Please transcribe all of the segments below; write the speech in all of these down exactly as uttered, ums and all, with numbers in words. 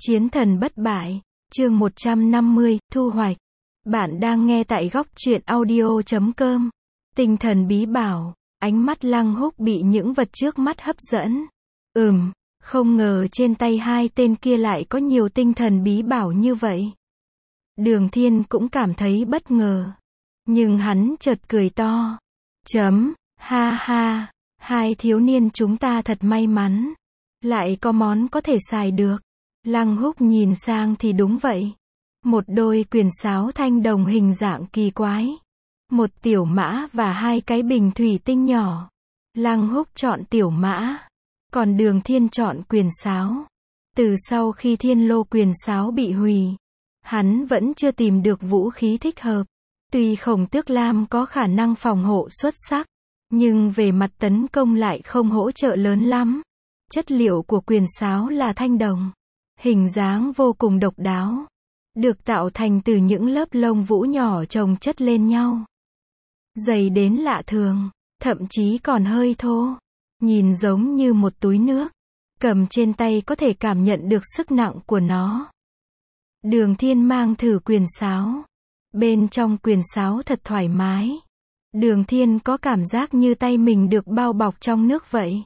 Chiến thần bất bại, chương một trăm năm mươi, thu hoạch. Bạn đang nghe tại góc truyện audio chấm com. Tinh thần bí bảo, ánh mắt Lăng Húc bị những vật trước mắt hấp dẫn. Ừm, không ngờ trên tay hai tên kia lại có nhiều tinh thần bí bảo như vậy. Đường Thiên cũng cảm thấy bất ngờ. Nhưng hắn chợt cười to. Chấm, ha ha, hai thiếu niên chúng ta thật may mắn. Lại có món có thể xài được. Lăng Húc nhìn sang thì đúng vậy. Một đôi quyền sáo thanh đồng hình dạng kỳ quái. Một tiểu mã và hai cái bình thủy tinh nhỏ. Lăng Húc chọn tiểu mã. Còn Đường Thiên chọn quyền sáo. Từ sau khi thiên lô quyền sáo bị hủy, hắn vẫn chưa tìm được vũ khí thích hợp. Tuy Khổng Tước Lam có khả năng phòng hộ xuất sắc, nhưng về mặt tấn công lại không hỗ trợ lớn lắm. Chất liệu của quyền sáo là thanh đồng. Hình dáng vô cùng độc đáo. Được tạo thành từ những lớp lông vũ nhỏ chồng chất lên nhau. Dày đến lạ thường, thậm chí còn hơi thô. Nhìn giống như một túi nước. Cầm trên tay có thể cảm nhận được sức nặng của nó. Đường Thiên mang thử quyền sáo. Bên trong quyền sáo thật thoải mái. Đường Thiên có cảm giác như tay mình được bao bọc trong nước vậy.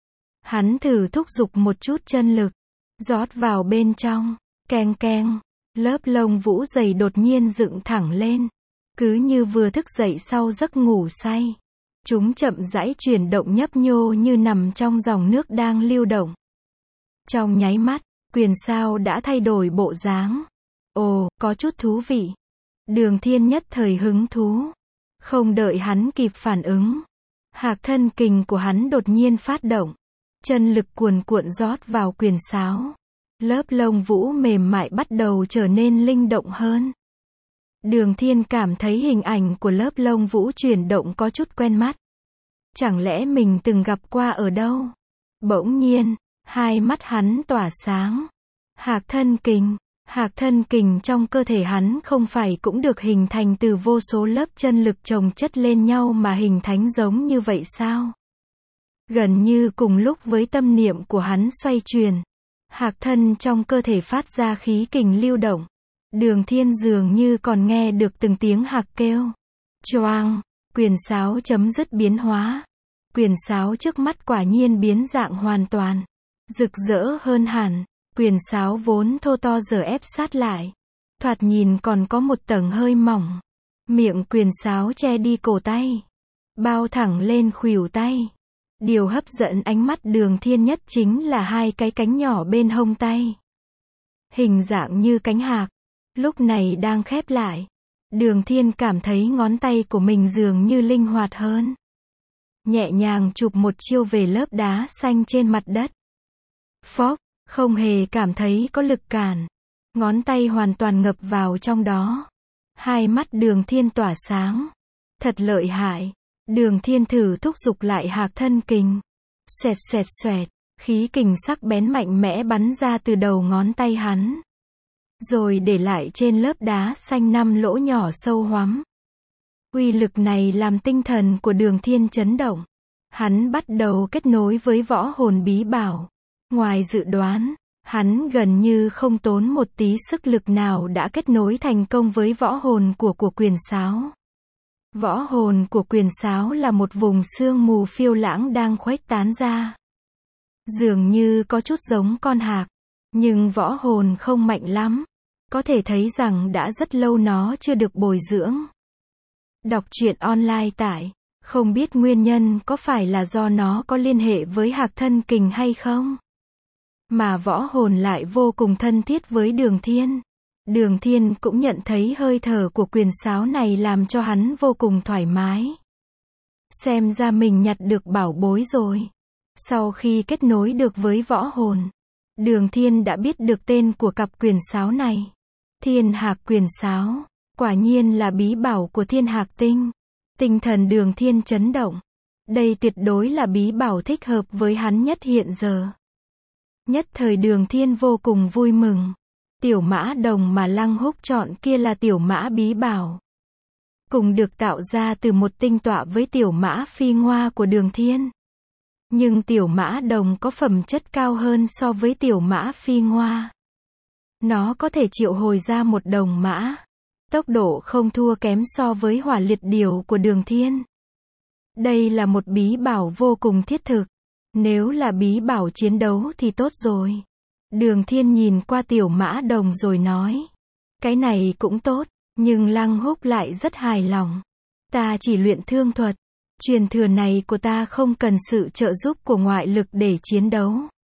Hắn thử thúc giục một chút chân lực. Rót vào bên trong. Keng keng. Lớp lông vũ dày đột nhiên dựng thẳng lên. Cứ như vừa thức dậy sau giấc ngủ say. Chúng chậm rãi chuyển động nhấp nhô như nằm trong dòng nước đang lưu động. Trong nháy mắt, quyền sáo đã thay đổi bộ dáng. Ồ, có chút thú vị. Đường Thiên nhất thời hứng thú. Không đợi hắn kịp phản ứng. Hạc thân kình của hắn đột nhiên phát động. Chân lực cuồn cuộn rót vào quyền sáo. Lớp lông vũ mềm mại bắt đầu trở nên linh động hơn. Đường Thiên cảm thấy hình ảnh của lớp lông vũ chuyển động có chút quen mắt. Chẳng lẽ mình từng gặp qua ở đâu? Bỗng nhiên, hai mắt hắn tỏa sáng. Hạc thân kình. Hạc thân kình trong cơ thể hắn không phải cũng được hình thành từ vô số lớp chân lực chồng chất lên nhau mà hình thành giống như vậy sao? Gần như cùng lúc với tâm niệm của hắn xoay chuyển. Hạc thân trong cơ thể phát ra khí kình lưu động. Đường Thiên dường như còn nghe được từng tiếng hạc kêu. Choang, quyền sáo chấm dứt biến hóa. Quyền sáo trước mắt quả nhiên biến dạng hoàn toàn. Rực rỡ hơn hẳn. Quyền sáo vốn thô to giờ ép sát lại. Thoạt nhìn còn có một tầng hơi mỏng. Miệng quyền sáo che đi cổ tay. Bao thẳng lên khuỷu tay. Điều hấp dẫn ánh mắt Đường Thiên nhất chính là hai cái cánh nhỏ bên hông tay. Hình dạng như cánh hạc. Lúc này đang khép lại. Đường Thiên cảm thấy ngón tay của mình dường như linh hoạt hơn. Nhẹ nhàng chụp một chiêu về lớp đá xanh trên mặt đất. Phốc, không hề cảm thấy có lực cản. Ngón tay hoàn toàn ngập vào trong đó. Hai mắt Đường Thiên tỏa sáng. Thật lợi hại. Đường Thiên thử thúc giục lại hạc thân kình. Xoẹt xoẹt xoẹt, khí kình sắc bén mạnh mẽ bắn ra từ đầu ngón tay hắn. Rồi để lại trên lớp đá xanh năm lỗ nhỏ sâu hoắm. Uy lực này làm tinh thần của Đường Thiên chấn động. Hắn bắt đầu kết nối với võ hồn bí bảo. Ngoài dự đoán, hắn gần như không tốn một tí sức lực nào đã kết nối thành công với võ hồn của của quyền sáo. Võ hồn của quyền sáo là một vùng sương mù phiêu lãng đang khuếch tán ra. Dường như có chút giống con hạc, nhưng võ hồn không mạnh lắm. Có thể thấy rằng đã rất lâu nó chưa được bồi dưỡng. Đọc truyện online tại, không biết nguyên nhân có phải là do nó có liên hệ với hạc thân kình hay không? Mà võ hồn lại vô cùng thân thiết với Đường Thiên. Đường Thiên cũng nhận thấy hơi thở của quyền sáo này làm cho hắn vô cùng thoải mái. Xem ra mình nhặt được bảo bối rồi. Sau khi kết nối được với võ hồn, Đường Thiên đã biết được tên của cặp quyền sáo này. Thiên Hạc quyền sáo, quả nhiên là bí bảo của Thiên Hạc tinh. Tinh thần Đường Thiên chấn động. Đây tuyệt đối là bí bảo thích hợp với hắn nhất hiện giờ. Nhất thời Đường Thiên vô cùng vui mừng. Tiểu mã đồng mà Lăng Húc chọn kia là tiểu mã bí bảo. Cùng được tạo ra từ một tinh tọa với tiểu mã phi ngoa của Đường Thiên. Nhưng tiểu mã đồng có phẩm chất cao hơn so với tiểu mã phi ngoa. Nó có thể triệu hồi ra một đồng mã. Tốc độ không thua kém so với hỏa liệt điểu của Đường Thiên. Đây là một bí bảo vô cùng thiết thực. Nếu là bí bảo chiến đấu thì tốt rồi. Đường Thiên nhìn qua tiểu mã đồng rồi nói. Cái này cũng tốt, nhưng Lăng Húc lại rất hài lòng. Ta chỉ luyện thương thuật. Truyền thừa này của ta không cần sự trợ giúp của ngoại lực để chiến đấu.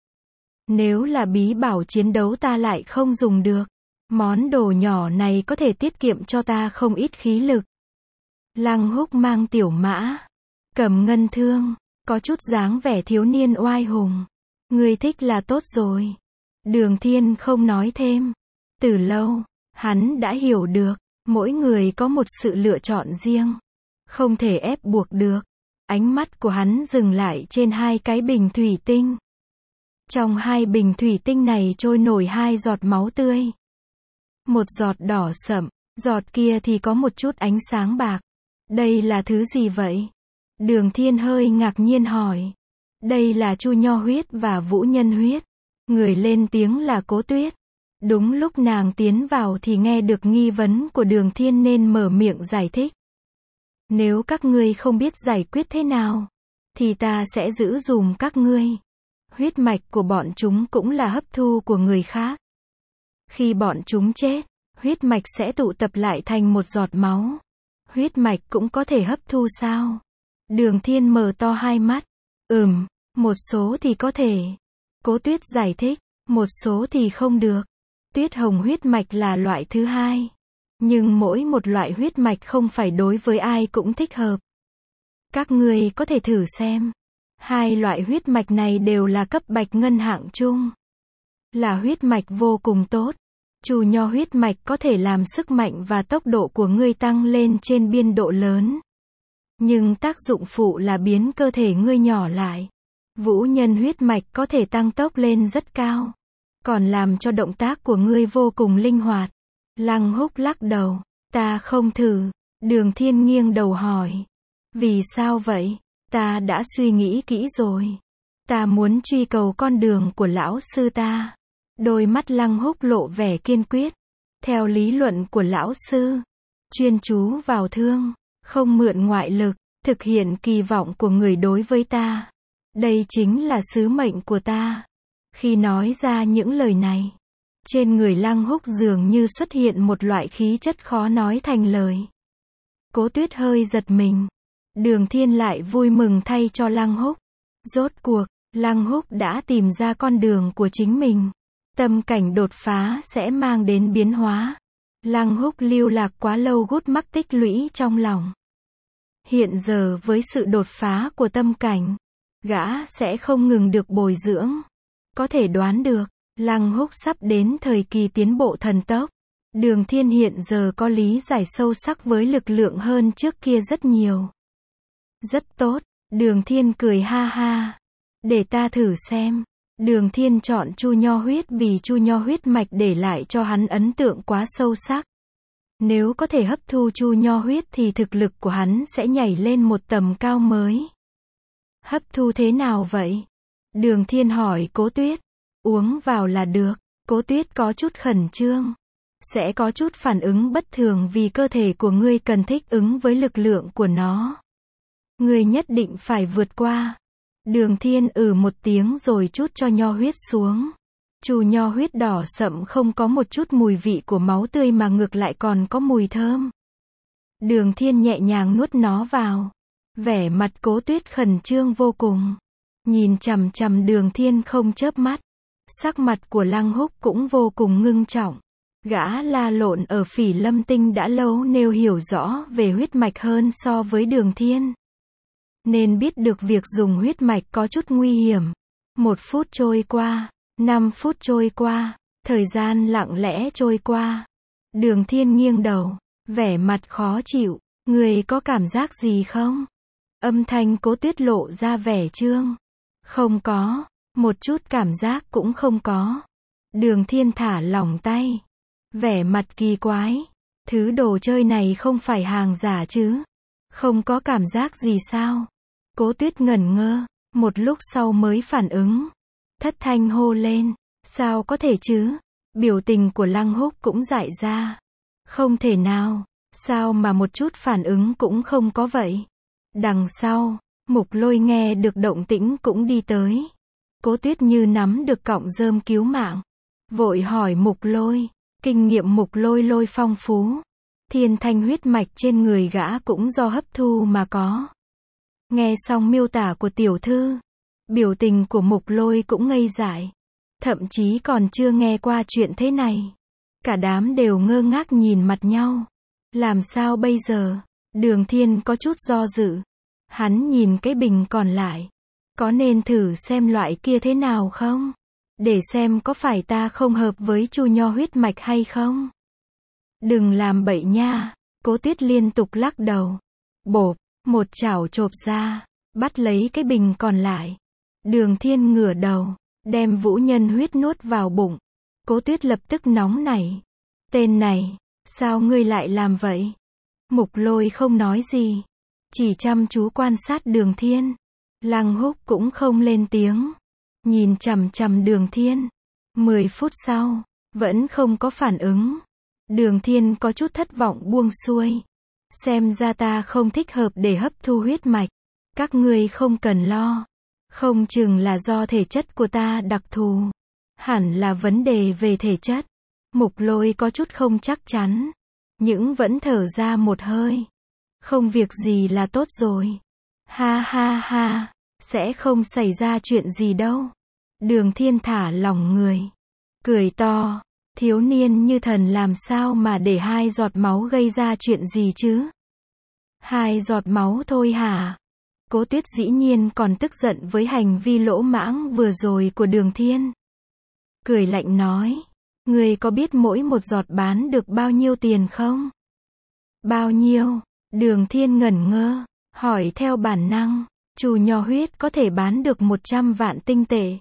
Nếu là bí bảo chiến đấu ta lại không dùng được. Món đồ nhỏ này có thể tiết kiệm cho ta không ít khí lực. Lăng Húc mang tiểu mã, cầm ngân thương, có chút dáng vẻ thiếu niên oai hùng. Ngươi thích là tốt rồi. Đường Thiên không nói thêm. Từ lâu, hắn đã hiểu được, mỗi người có một sự lựa chọn riêng. Không thể ép buộc được. Ánh mắt của hắn dừng lại trên hai cái bình thủy tinh. Trong hai bình thủy tinh này trôi nổi hai giọt máu tươi. Một giọt đỏ sậm, giọt kia thì có một chút ánh sáng bạc. Đây là thứ gì vậy? Đường Thiên hơi ngạc nhiên hỏi. Đây là Chu Nho huyết và Vũ Nhân huyết. Người lên tiếng là Cố Tuyết. Đúng lúc nàng tiến vào thì nghe được nghi vấn của Đường Thiên nên mở miệng giải thích. Nếu các ngươi không biết giải quyết thế nào, thì ta sẽ giữ dùm các ngươi. Huyết mạch của bọn chúng cũng là hấp thu của người khác. Khi bọn chúng chết, huyết mạch sẽ tụ tập lại thành một giọt máu. Huyết mạch cũng có thể hấp thu sao? Đường Thiên mở to hai mắt. Ừm, một số thì có thể. Cố Tuyết giải thích, một số thì không được. Tuyết hồng huyết mạch là loại thứ hai. Nhưng mỗi một loại huyết mạch không phải đối với ai cũng thích hợp. Các ngươi có thể thử xem. Hai loại huyết mạch này đều là cấp bạch ngân hạng trung. Là huyết mạch vô cùng tốt. Chu Nho huyết mạch có thể làm sức mạnh và tốc độ của ngươi tăng lên trên biên độ lớn. Nhưng tác dụng phụ là biến cơ thể ngươi nhỏ lại. Vũ Nhân huyết mạch có thể tăng tốc lên rất cao. Còn làm cho động tác của ngươi vô cùng linh hoạt. Lăng Húc lắc đầu. Ta không thử. Đường Thiên nghiêng đầu hỏi. Vì sao vậy? Ta đã suy nghĩ kỹ rồi. Ta muốn truy cầu con đường của lão sư ta. Đôi mắt Lăng Húc lộ vẻ kiên quyết. Theo lý luận của lão sư, chuyên chú vào thương, không mượn ngoại lực, thực hiện kỳ vọng của người đối với ta. Đây chính là sứ mệnh của ta. Khi nói ra những lời này, trên người Lăng Húc dường như xuất hiện một loại khí chất khó nói thành lời. Cố Tuyết hơi giật mình. Đường Thiên lại vui mừng thay cho Lăng Húc. Rốt cuộc, Lăng Húc đã tìm ra con đường của chính mình. Tâm cảnh đột phá sẽ mang đến biến hóa. Lăng Húc lưu lạc quá lâu gút mắc tích lũy trong lòng. Hiện giờ với sự đột phá của tâm cảnh, gã sẽ không ngừng được bồi dưỡng. Có thể đoán được, Lăng Húc sắp đến thời kỳ tiến bộ thần tốc. Đường Thiên hiện giờ có lý giải sâu sắc với lực lượng hơn trước kia rất nhiều. Rất tốt, Đường Thiên cười ha ha. Để ta thử xem. Đường Thiên chọn Chu Nho huyết vì Chu Nho huyết mạch để lại cho hắn ấn tượng quá sâu sắc. Nếu có thể hấp thu Chu Nho huyết thì thực lực của hắn sẽ nhảy lên một tầm cao mới. Hấp thu thế nào vậy? Đường Thiên hỏi Cố Tuyết. Uống vào là được. Cố Tuyết có chút khẩn trương. Sẽ có chút phản ứng bất thường vì cơ thể của ngươi cần thích ứng với lực lượng của nó. Ngươi nhất định phải vượt qua. Đường Thiên ừ một tiếng rồi trút cho nho huyết xuống. Chu nho huyết đỏ sậm không có một chút mùi vị của máu tươi mà ngược lại còn có mùi thơm. Đường Thiên nhẹ nhàng nuốt nó vào. Vẻ mặt Cố Tuyết khẩn trương vô cùng. Nhìn chằm chằm Đường Thiên không chớp mắt. Sắc mặt của Lăng Húc cũng vô cùng ngưng trọng. Gã la lộn ở Phỉ Lâm Tinh đã lâu nên hiểu rõ về huyết mạch hơn so với Đường Thiên. Nên biết được việc dùng huyết mạch có chút nguy hiểm. Một phút trôi qua, năm phút trôi qua, thời gian lặng lẽ trôi qua. Đường Thiên nghiêng đầu, vẻ mặt khó chịu. Người có cảm giác gì không? Âm thanh Cố Tuyết lộ ra vẻ trương. Không có, một chút cảm giác cũng không có. Đường Thiên thả lỏng tay. Vẻ mặt kỳ quái. Thứ đồ chơi này không phải hàng giả chứ? Không có cảm giác gì sao? Cố Tuyết ngẩn ngơ, một lúc sau mới phản ứng. Thất thanh hô lên. Sao có thể chứ? Biểu tình của Lăng Húc cũng dại ra. Không thể nào, sao mà một chút phản ứng cũng không có vậy? Đằng sau, Mục Lôi nghe được động tĩnh cũng đi tới. Cố Tuyết như nắm được cọng rơm cứu mạng. Vội hỏi Mục Lôi, kinh nghiệm Mục Lôi lôi phong phú. Thiên thanh huyết mạch trên người gã cũng do hấp thu mà có. Nghe xong miêu tả của tiểu thư, biểu tình của Mục Lôi cũng ngây dại. Thậm chí còn chưa nghe qua chuyện thế này. Cả đám đều ngơ ngác nhìn mặt nhau. Làm sao bây giờ? Đường Thiên có chút do dự. Hắn nhìn cái bình còn lại. Có nên thử xem loại kia thế nào không? Để xem có phải ta không hợp với Chu Nho huyết mạch hay không? Đừng làm bậy nha. Cố Tuyết liên tục lắc đầu. Bộp, một chảo chộp ra, bắt lấy cái bình còn lại. Đường Thiên ngửa đầu, đem vũ nhân huyết nuốt vào bụng. Cố Tuyết lập tức nóng nảy. Tên này, sao ngươi lại làm vậy? Mục Lôi không nói gì, chỉ chăm chú quan sát Đường Thiên. Lăng Húc cũng không lên tiếng, nhìn chằm chằm Đường Thiên. Mười phút sau, vẫn không có phản ứng. Đường Thiên có chút thất vọng buông xuôi. Xem ra ta không thích hợp để hấp thu huyết mạch. Các ngươi không cần lo. Không chừng là do thể chất của ta đặc thù. Hẳn là vấn đề về thể chất. Mục Lôi có chút không chắc chắn, nhưng vẫn thở ra một hơi. Không việc gì là tốt rồi. Ha ha ha, sẽ không xảy ra chuyện gì đâu. Đường Thiên thả lỏng người, cười to. Thiếu niên như thần làm sao mà để hai giọt máu gây ra chuyện gì chứ? Hai giọt máu thôi hả? Cố Tuyết dĩ nhiên còn tức giận với hành vi lỗ mãng vừa rồi của Đường Thiên. Cười lạnh nói, ngươi có biết mỗi một giọt bán được bao nhiêu tiền không? Bao nhiêu? Đường Thiên ngẩn ngơ, hỏi theo bản năng. Chu Nho huyết có thể bán được một trăm vạn tinh tệ.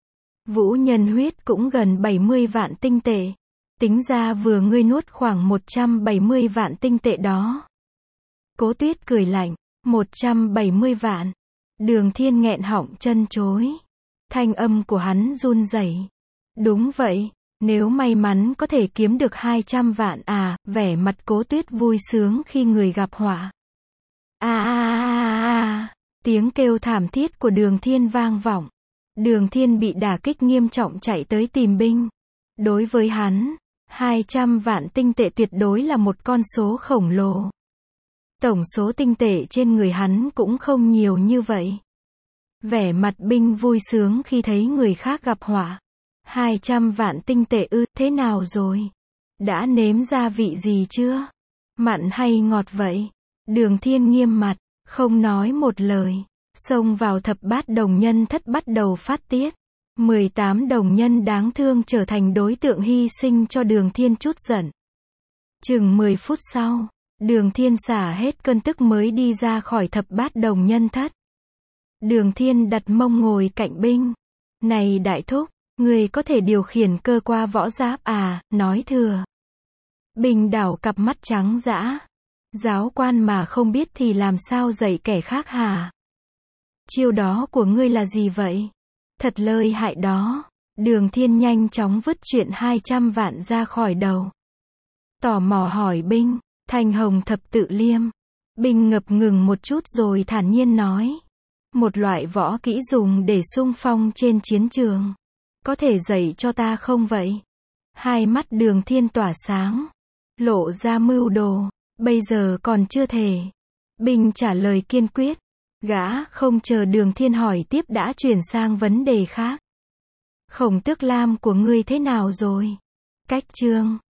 Vũ nhân huyết cũng gần bảy mươi vạn tinh tệ. Tính ra vừa ngươi nuốt khoảng một trăm bảy mươi vạn tinh tệ đó. Cố Tuyết cười lạnh, một trăm bảy mươi vạn. Đường Thiên nghẹn họng chân chối. Thanh âm của hắn run rẩy. Đúng vậy, nếu may mắn có thể kiếm được hai trăm vạn à, vẻ mặt Cố Tuyết vui sướng khi người gặp họa. A a a a, tiếng kêu thảm thiết của Đường Thiên vang vọng. Đường Thiên bị đả kích nghiêm trọng chạy tới tìm binh. Đối với hắn, hai trăm vạn tinh tệ tuyệt đối là một con số khổng lồ. Tổng số tinh tệ trên người hắn cũng không nhiều như vậy. Vẻ mặt binh vui sướng khi thấy người khác gặp họa. hai trăm vạn tinh tệ ư, thế nào rồi? Đã nếm gia vị gì chưa? Mặn hay ngọt vậy? Đường Thiên nghiêm mặt, không nói một lời. Xông vào thập bát đồng nhân thất bắt đầu phát tiết. mười tám đồng nhân đáng thương trở thành đối tượng hy sinh cho Đường Thiên chút giận. Chừng mười phút sau, Đường Thiên xả hết cơn tức mới đi ra khỏi thập bát đồng nhân thất. Đường Thiên đặt mông ngồi cạnh binh. Này đại thúc, người có thể điều khiển cơ qua võ giáp à, nói thừa. Binh đảo cặp mắt trắng dã. Giáo quan mà không biết thì làm sao dạy kẻ khác hả? Chiêu đó của ngươi là gì vậy? Thật lợi hại đó. Đường Thiên nhanh chóng vứt chuyện hai trăm vạn ra khỏi đầu. Tò mò hỏi binh, Thanh Hồng thập tự liêm. Binh ngập ngừng một chút rồi thản nhiên nói. Một loại võ kỹ dùng để xung phong trên chiến trường. Có thể dạy cho ta không vậy? Hai mắt Đường Thiên tỏa sáng. Lộ ra mưu đồ. Bây giờ còn chưa thể. Binh trả lời kiên quyết. Gã không chờ Đường Thiên hỏi tiếp đã chuyển sang vấn đề khác. Khổng Tước Lam của ngươi thế nào rồi? Cách chương